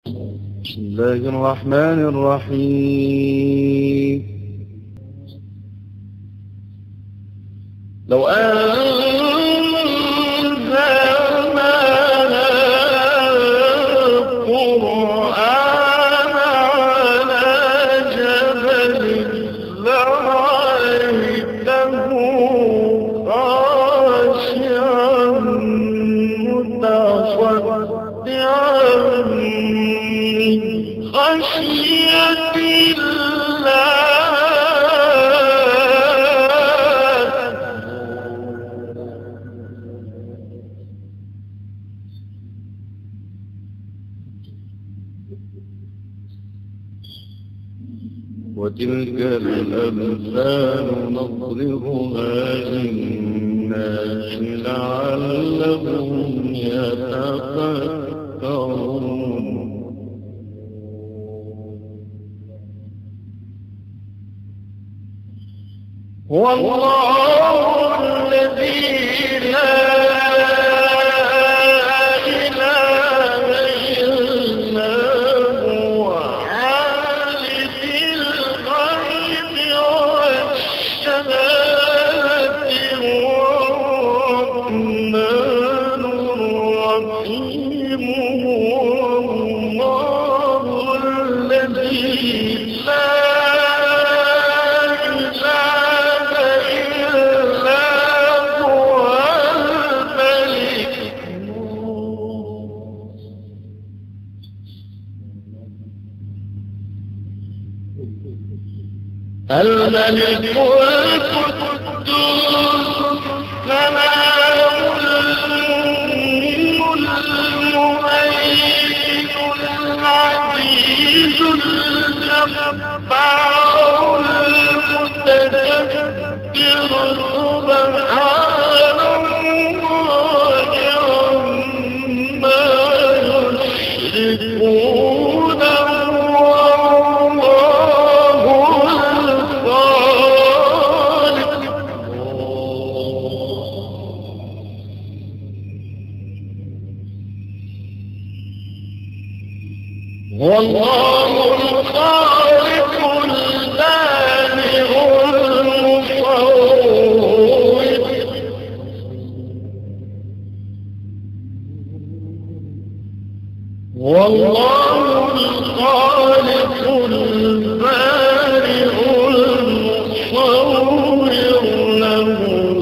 بسم الله الرحمن الرحيم. لو أنزلنا القرآن على جبل لرأيته خاشعا متصدعا من خشية الله. وتلك الأمثال نضربها للناس لعلهم يتفكرون. هو الله الذي لا إله إلا هو عالم الغيب والشهادة الرحمن الرحيم. هو الله الذي لا الملك القدوس سلام المؤمن المهيمن العزيز الجبار المتكبر سبحان الله عما يشركون. والله الخالق البارئ المصور. والله الخالق البارئ المصور له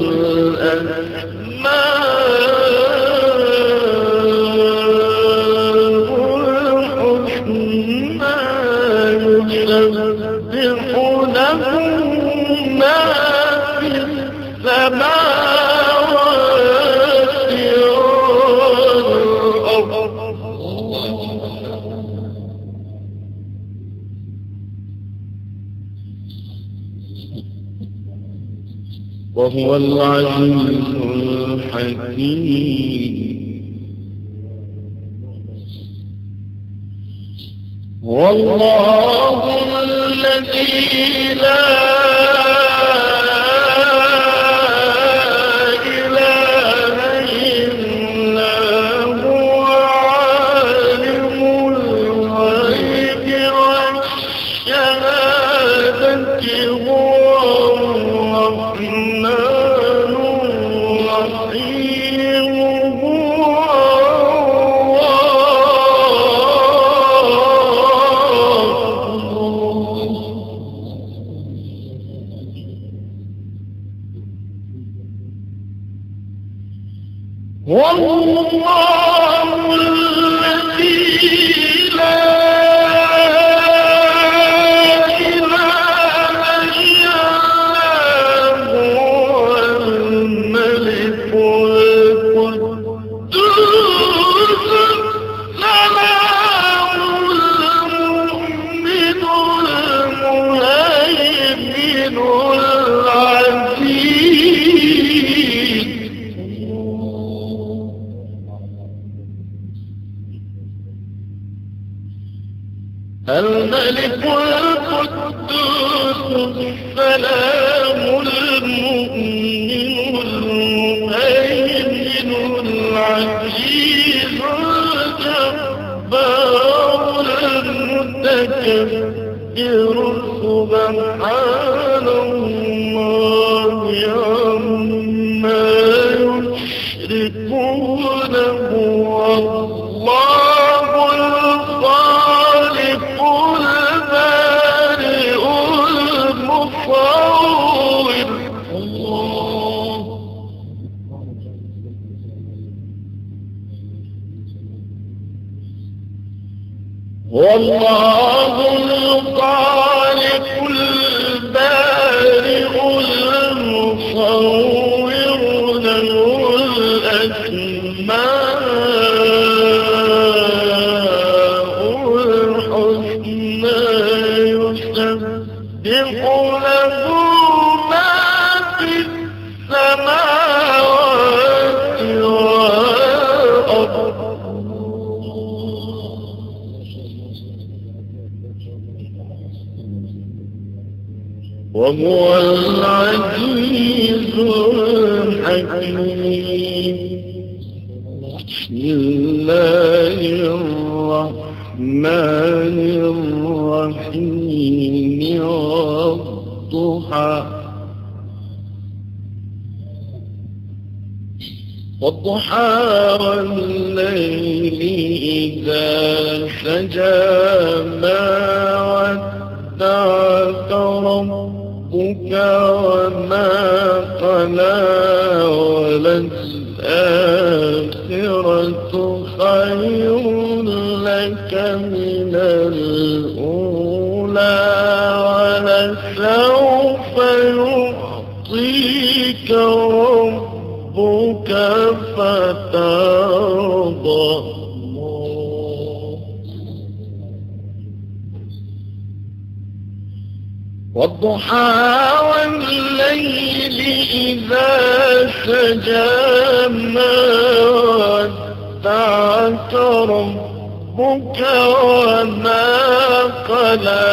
يسبح له ما في السماوات والأرض. وهو العزيز الحكيم. والله الذي لا إله إلا هو عالم الغيب والشهادة هو الرحمن الرحيم. والله الذي لا إله إلا هو الملك القدوس سلام المؤمن المهيمن العزيز. الملك القدوس السلام المؤمن المهيمن العزيز الجبار لكبر سبحان الله عما يشركون هو الله الخالق البارئ المصور. والله الخالق البارئ المصور له الأسماء الحسنى يسبح له ما في السماوات والأرض وهو العزيز الحكيم. بسم الله الرحمن الرحيم. والضحى والليل إذا سجى ما ودعك ربك وما قلى وللآخرة خير لك من الأولى ولسوف يعطيك ربك فترضى. والضحى والليل إذا سجى ما ودعك ربك وما قلى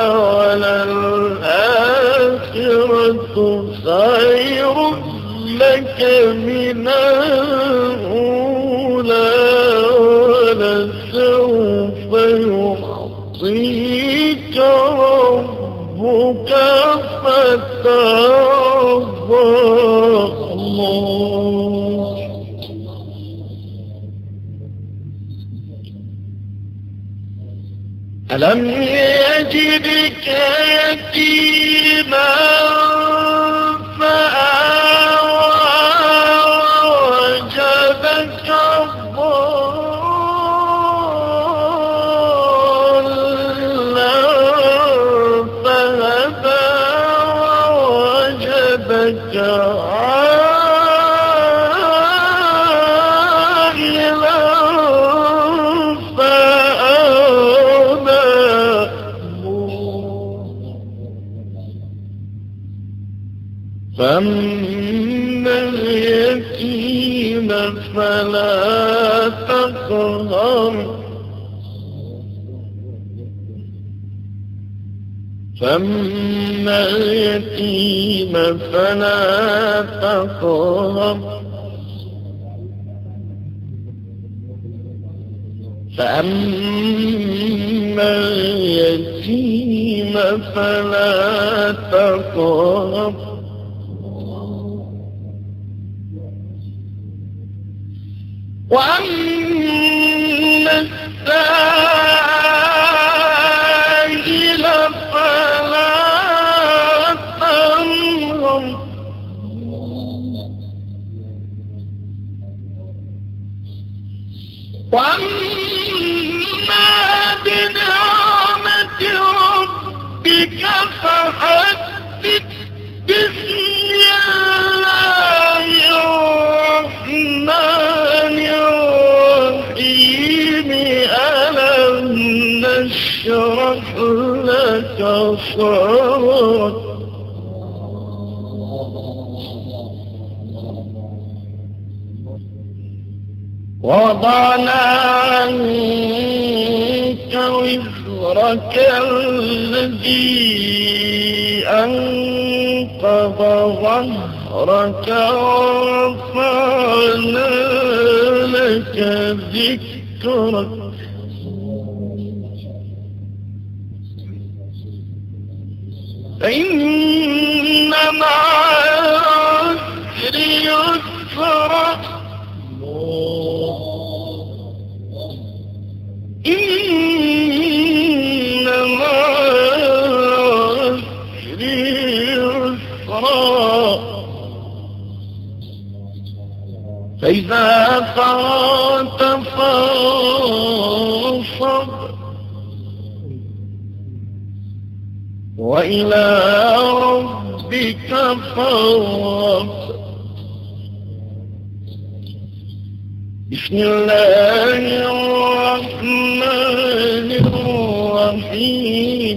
وللآخرة خير لك من الأولى ولسوف يعطيك ربك فترضى. الله ألم يجدك يتيما ووجدك ضالا فهدى ووجدك عائلا فأما اليتيم فلا تقهر فأما اليتيم فلا تقهر فأما اليتيم فلا تقهر وأما السائل فلا تنهر وأما بنعمة ربك فحدث. بسم الله الرحمن الرحيم. ألم نشرح لك صدرك ووضعنا عنك وزرك الذي أنقض ظهرك ورفعنا لك ذكرك فإن مع العسر يسرا إن مع العسر يسرا فإذا فرغت فانصب وإلى ربك فارغب بسم الله الرحمن الرحيم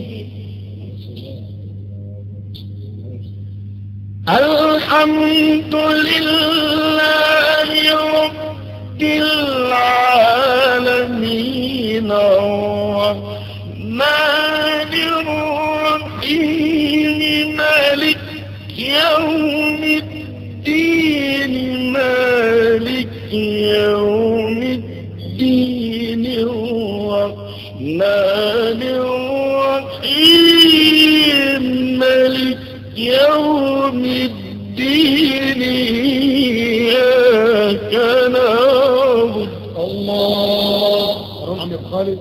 الحمد لله رب العالمين الرحمن الرحيم مالك يوم الدين مالك يوم الدين الرحمن الرحيم مالك يوم الدين إياك نعبد الله رحم يا خالد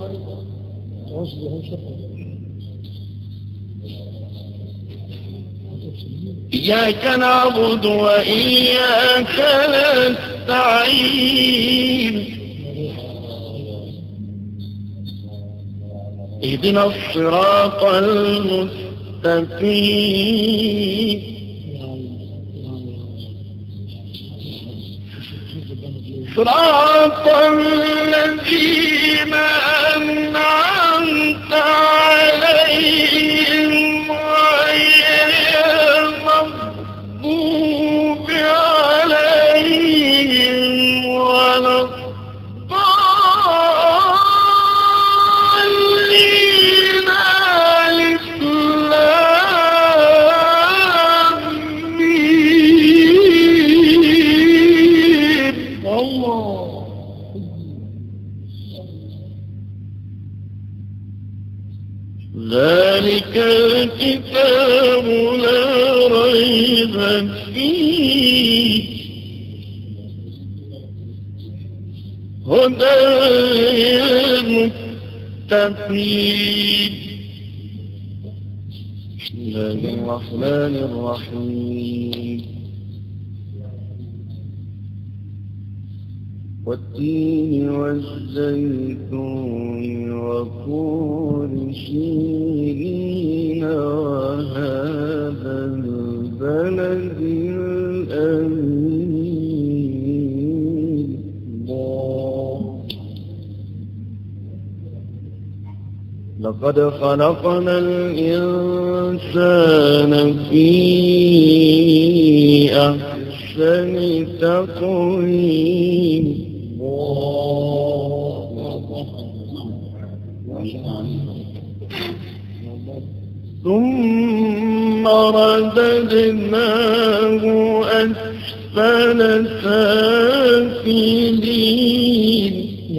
إياك نعبد وإياك نستعين اهدنا الصراط المستقيم صراط الذين أنعمت عليهم غير المغضوب عليهم ولا الضالين ذلك الكتاب لا ريب فيه هدى للمتقين بسم الله الرحمن الرحيم والتين والزيتون وطور سينين وهذا البلد الأمين لقد خلقنا الإنسان في أحسن تقويم ثم رددناه أسفل سافلين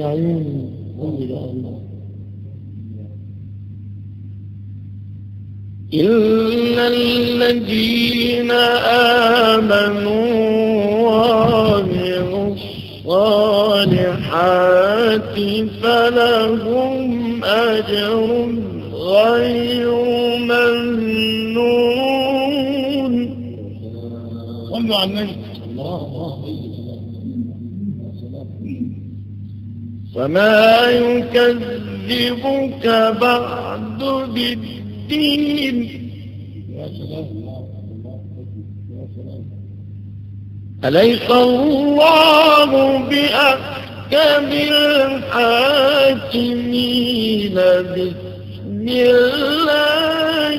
إلا الذين آمنوا وعملوا الصالحات فلهم أجر غير ممنون صلوا على النبي فما يكذبك بعد بالدين أليس الله بأحكم الحاكمين بسم الله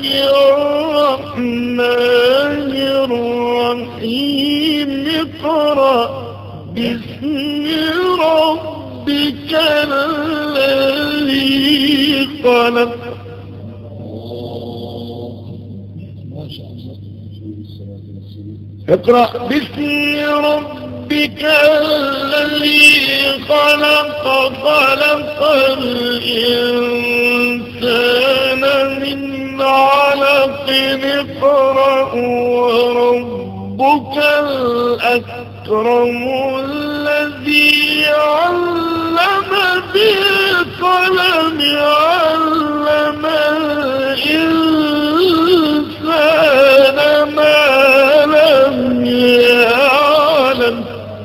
الرحمن الرحيم اقرأ باسم ربك الذي خلق اقرأ باسم ربك الذي خلق خلق الإنسان من علق وربك الأكرم الذي علم بالقلم علم الإنسان ما لم يعلم.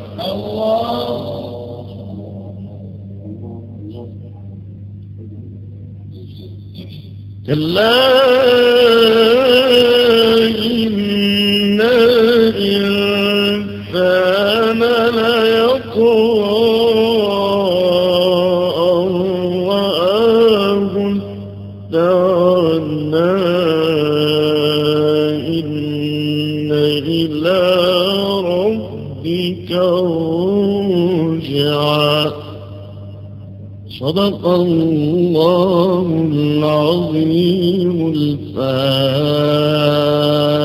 كلا إن الإنسان ليطغى أن رآه استغنى إن إلى ربك الرجعى. صدق الله العظيم الفاتح.